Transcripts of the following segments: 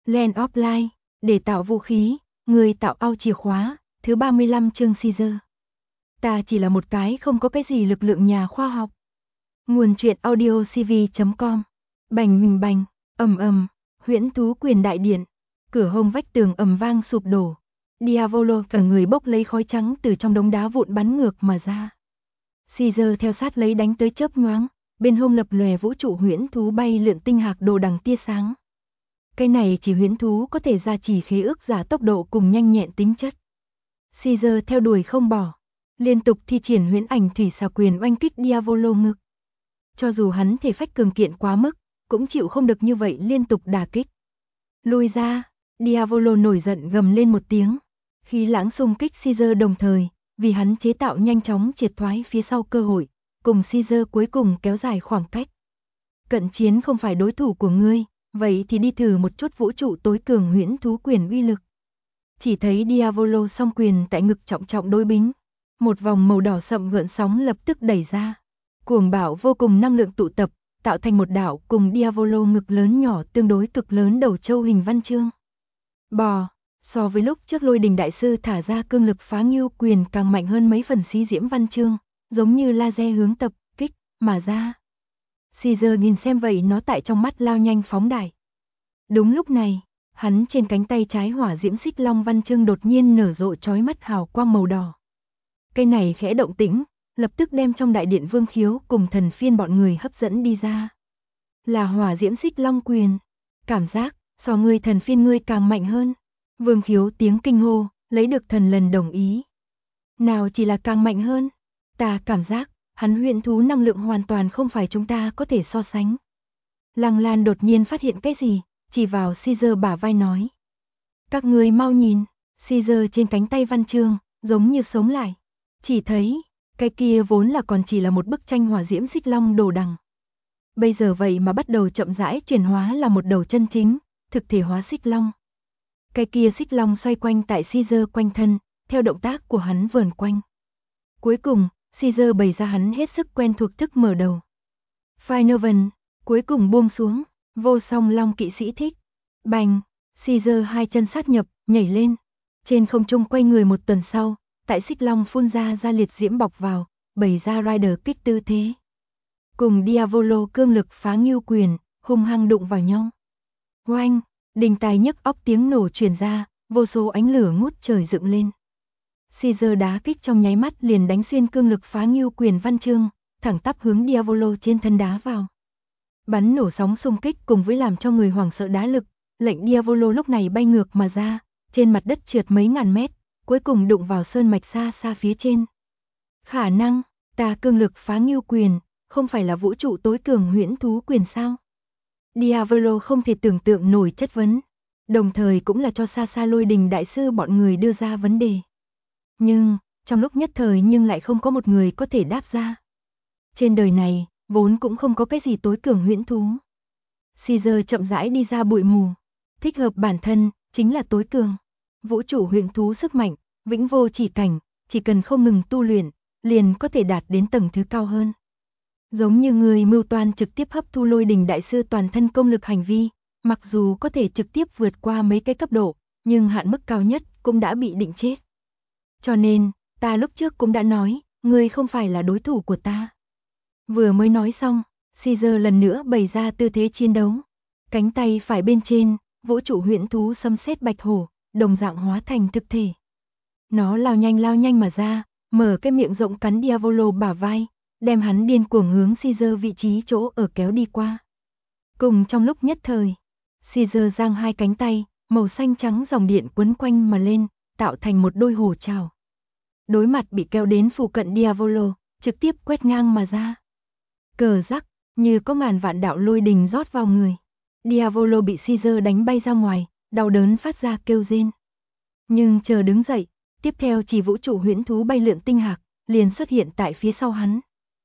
Land of Light, để tạo vũ khí, người tạo ao chìa khóa, thứ 35 chương Caesar. Ta chỉ là một cái không có cái gì lực lượng nhà khoa học. Nguồn truyện audio cv.com. Bành bành, ầm, huyễn thú quyền đại điện, cửa hông vách tường ầm vang sụp đổ. Diavolo cả người bốc lấy khói trắng từ trong đống đá vụn bắn ngược mà ra. Caesar theo sát lấy đánh tới chớp nhoáng, bên hông lập lòe vũ trụ huyễn thú bay lượn tinh hạc đồ đằng tia sáng. Cái này chỉ huyễn thú có thể gia trì khế ước giả tốc độ cùng nhanh nhẹn tính chất. Caesar theo đuổi không bỏ, liên tục thi triển huyễn ảnh thủy xà quyền oanh kích Diavolo ngực. Cho dù hắn thể phách cường kiện quá mức, cũng chịu không được như vậy liên tục đả kích. Lui ra, Diavolo nổi giận gầm lên một tiếng, khí lãng xung kích Caesar đồng thời, vì hắn chế tạo nhanh chóng triệt thoái phía sau cơ hội, cùng Caesar cuối cùng kéo dài khoảng cách. Cận chiến không phải đối thủ của ngươi, vậy thì đi thử một chút vũ trụ tối cường huyễn thú quyền uy lực. Chỉ thấy Diavolo song quyền tại ngực trọng trọng đối bính, một vòng màu đỏ sậm gợn sóng lập tức đẩy ra. Cuồng bạo vô cùng năng lượng tụ tập, tạo thành một đạo cùng Diavolo ngực lớn nhỏ tương đối cực lớn đầu châu hình văn chương. Bò, so với lúc trước Lôi Đình đại sư thả ra cương lực phá ngưu quyền càng mạnh hơn mấy phần xí diễm văn chương, giống như laser hướng tập kích mà ra. Caesar nhìn xem vậy nó tại trong mắt lao nhanh phóng đại. Đúng lúc này, hắn trên cánh tay trái hỏa diễm xích long văn chương đột nhiên nở rộ chói mắt hào quang màu đỏ. Cây này khẽ động tĩnh, lập tức đem trong đại điện Vương Khiếu cùng Thần Phiên bọn người hấp dẫn đi ra. Là hỏa diễm xích long quyền, cảm giác so ngươi Thần Phiên ngươi càng mạnh hơn. Vương Khiếu tiếng kinh hô, lấy được thần lần đồng ý. Nào chỉ là càng mạnh hơn, ta cảm giác hắn huyễn thú năng lượng hoàn toàn không phải chúng ta có thể so sánh. Lăng Lan đột nhiên phát hiện cái gì, chỉ vào Caesar bả vai nói. Các ngươi mau nhìn, Caesar trên cánh tay văn chương, giống như sống lại. Chỉ thấy, cái kia vốn là còn chỉ là một bức tranh hỏa diễm xích long đồ đằng. Bây giờ vậy mà bắt đầu chậm rãi chuyển hóa là một đầu chân chính, thực thể hóa xích long. Cái kia xích long xoay quanh tại Caesar quanh thân, theo động tác của hắn vờn quanh. Cuối cùng, Caesar bày ra hắn hết sức quen thuộc thức mở đầu. Final cuối cùng buông xuống, vô song long kỵ sĩ thích. Bành, Caesar hai chân sát nhập, nhảy lên. Trên không trung quay người một tuần sau, tại xích long phun ra liệt diễm bọc vào, bày ra rider kích tư thế. Cùng Diavolo cương lực phá ngưu quyền, hung hăng đụng vào nhau. Oanh, đình tài nhức óc tiếng nổ truyền ra, vô số ánh lửa ngút trời dựng lên. Caesar đá kích trong nháy mắt liền đánh xuyên cương lực phá ngưu quyền văn chương, thẳng tắp hướng Diavolo trên thân đá vào. Bắn nổ sóng xung kích cùng với làm cho người hoảng sợ đá lực, lệnh Diavolo lúc này bay ngược mà ra, trên mặt đất trượt mấy ngàn mét, cuối cùng đụng vào sơn mạch xa xa phía trên. Khả năng, ta cương lực phá ngưu quyền, không phải là vũ trụ tối cường huyễn thú quyền sao? Diavolo không thể tưởng tượng nổi chất vấn, đồng thời cũng là cho xa xa Lôi Đình đại sư bọn người đưa ra vấn đề. Nhưng, trong lúc nhất thời nhưng lại không có một người có thể đáp ra. Trên đời này, vốn cũng không có cái gì tối cường huyễn thú. Caesar chậm rãi đi ra bụi mù, thích hợp bản thân, chính là tối cường. Vũ trụ huyễn thú sức mạnh, vĩnh vô chỉ cảnh, chỉ cần không ngừng tu luyện, liền có thể đạt đến tầng thứ cao hơn. Giống như người mưu toan trực tiếp hấp thu Lôi Đình đại sư toàn thân công lực hành vi, mặc dù có thể trực tiếp vượt qua mấy cái cấp độ, nhưng hạn mức cao nhất cũng đã bị định chết. Cho nên, ta lúc trước cũng đã nói, ngươi không phải là đối thủ của ta. Vừa mới nói xong, Caesar lần nữa bày ra tư thế chiến đấu. Cánh tay phải bên trên, vũ trụ huyễn thú xâm xét bạch hổ, đồng dạng hóa thành thực thể. Nó lao nhanh mà ra, mở cái miệng rộng cắn Diavolo bả vai, đem hắn điên cuồng hướng Caesar vị trí chỗ ở kéo đi qua. Cùng trong lúc nhất thời, Caesar giang hai cánh tay, màu xanh trắng dòng điện quấn quanh mà lên, tạo thành một đôi hổ trảo. Đối mặt bị kéo đến phụ cận Diavolo, trực tiếp quét ngang mà ra. Cờ rắc, như có ngàn vạn đạo lôi đình rót vào người. Diavolo bị Caesar đánh bay ra ngoài, đau đớn phát ra kêu rên. Nhưng chờ đứng dậy, tiếp theo chỉ vũ trụ huyễn thú bay lượn tinh hạc, liền xuất hiện tại phía sau hắn.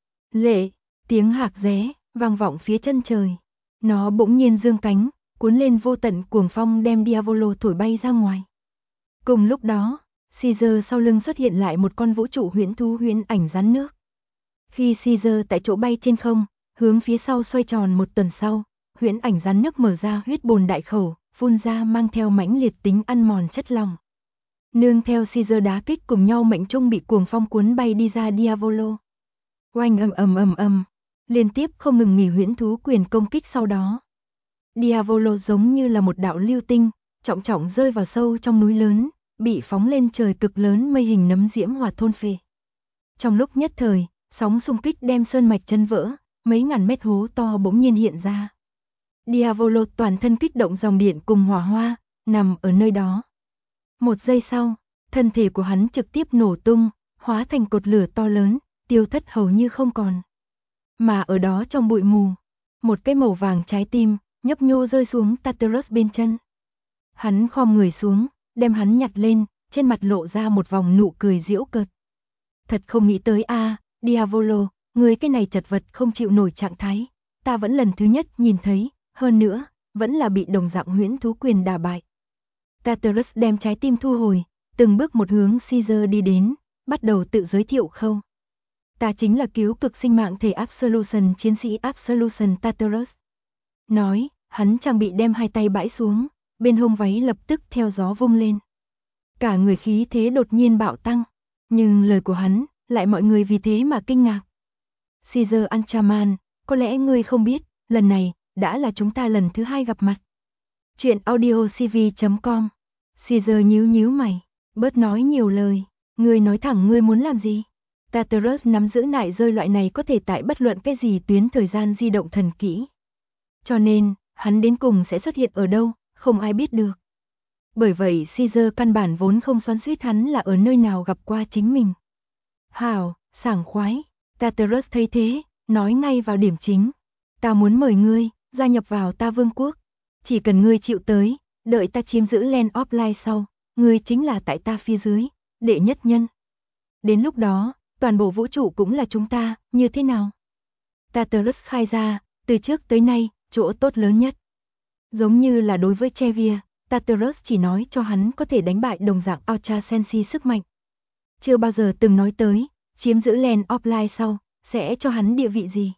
Lệ, tiếng hạc ré, vang vọng phía chân trời. Nó bỗng nhiên dương cánh, cuốn lên vô tận cuồng phong đem Diavolo thổi bay ra ngoài. Cùng lúc đó, Caesar sau lưng xuất hiện lại một con vũ trụ huyễn thú huyễn ảnh rắn nước. Khi Caesar tại chỗ bay trên không, hướng phía sau xoay tròn một tuần sau, huyễn ảnh rắn nước mở ra huyết bồn đại khẩu, phun ra mang theo mãnh liệt tính ăn mòn chất lòng. Nương theo Caesar đá kích cùng nhau mệnh trung bị cuồng phong cuốn bay đi ra Diavolo. Oanh ầm, liên tiếp không ngừng nghỉ huyễn thú quyền công kích sau đó. Diavolo giống như là một đạo lưu tinh, trọng trọng rơi vào sâu trong núi lớn, bị phóng lên trời cực lớn mây hình nấm diễm hòa thôn phệ. Trong lúc nhất thời, sóng xung kích đem sơn mạch chân vỡ, mấy ngàn mét hố to bỗng nhiên hiện ra. Diavolo toàn thân kích động dòng điện cùng hỏa hoa, nằm ở nơi đó. Một giây sau, thân thể của hắn trực tiếp nổ tung, hóa thành cột lửa to lớn, tiêu thất hầu như không còn. Mà ở đó trong bụi mù, một cái màu vàng trái tim, nhấp nhô rơi xuống Tartarus bên chân. Hắn khom người xuống, đem hắn nhặt lên, trên mặt lộ ra một vòng nụ cười giễu cợt. Thật không nghĩ tới a, Diavolo, ngươi cái này chật vật không chịu nổi trạng thái, ta vẫn lần thứ nhất nhìn thấy, hơn nữa, vẫn là bị đồng dạng huyễn thú quyền đả bại. Tartarus đem trái tim thu hồi, từng bước một hướng Caesar đi đến, bắt đầu tự giới thiệu khâu. Ta chính là cứu cực sinh mạng thể Absolution chiến sĩ Absolution Tartarus. Nói, hắn trang bị đem hai tay bãi xuống, bên hông váy lập tức theo gió vung lên. Cả người khí thế đột nhiên bạo tăng, nhưng lời của hắn, lại mọi người vì thế mà kinh ngạc. Caesar Anchaman, có lẽ ngươi không biết, lần này, đã là chúng ta lần thứ 2 gặp mặt. Chuyện audiocv.com. Caesar nhíu mày, bớt nói nhiều lời, ngươi nói thẳng ngươi muốn làm gì. Tartarus nắm giữ nại rơi loại này có thể tại bất luận cái gì tuyến thời gian di động thần kỹ. Cho nên, hắn đến cùng sẽ xuất hiện ở đâu, không ai biết được. Bởi vậy Caesar căn bản vốn không xoắn xuýt hắn là ở nơi nào gặp qua chính mình. Hào, sảng khoái, Tartarus thấy thế, nói ngay vào điểm chính. Ta muốn mời ngươi, gia nhập vào ta vương quốc. Chỉ cần ngươi chịu tới, đợi ta chiếm giữ Land of Light sau, ngươi chính là tại ta phía dưới, đệ nhất nhân. Đến lúc đó, toàn bộ vũ trụ cũng là chúng ta, như thế nào? Tartarus khai ra, từ trước tới nay, chỗ tốt lớn nhất. Giống như là đối với Chevia, Tartarus chỉ nói cho hắn có thể đánh bại đồng dạng Ultra Sensi sức mạnh. Chưa bao giờ từng nói tới, chiếm giữ Land of Light sau, sẽ cho hắn địa vị gì.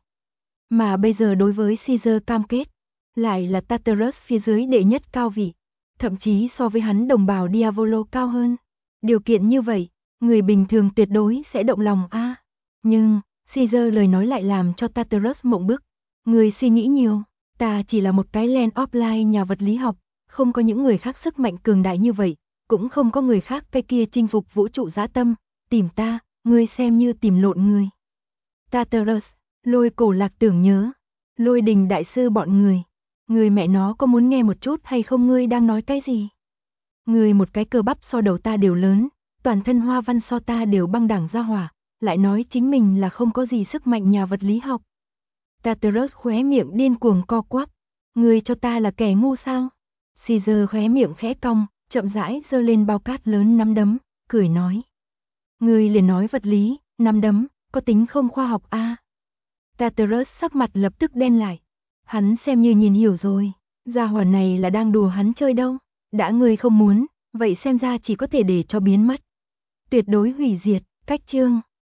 Mà bây giờ đối với Caesar cam kết, lại là Tartarus phía dưới đệ nhất cao vị, thậm chí so với hắn đồng bào Diavolo cao hơn. Điều kiện như vậy, người bình thường tuyệt đối sẽ động lòng a. Nhưng, Caesar lời nói lại làm cho Tartarus mộng bức. Người suy nghĩ nhiều, ta chỉ là một cái Land of Light nhà vật lý học, không có những người khác sức mạnh cường đại như vậy, cũng không có người khác cái kia chinh phục vũ trụ dã tâm, tìm ta, ngươi xem như tìm lộn người. Tartarus, Lôi Cổ Lạc tưởng nhớ, Lôi Đình đại sư bọn người mẹ nó có muốn nghe một chút hay không, ngươi đang nói cái gì? Người một cái cơ bắp so đầu ta đều lớn, toàn thân hoa văn so ta đều băng đẳng ra hỏa, lại nói chính mình là không có gì sức mạnh nhà vật lý học. Tartarus khóe miệng điên cuồng co quắp, ngươi cho ta là kẻ ngu sao? Caesar khóe miệng khẽ cong, chậm rãi giơ lên bao cát lớn nắm đấm, cười nói. Ngươi liền nói vật lý, nắm đấm, có tính không khoa học a? Tartarus sắc mặt lập tức đen lại. Hắn xem như nhìn hiểu rồi, gia hỏa này là đang đùa hắn chơi đâu. Đã ngươi không muốn, vậy xem ra chỉ có thể để cho biến mất. Tuyệt đối hủy diệt, cách chương.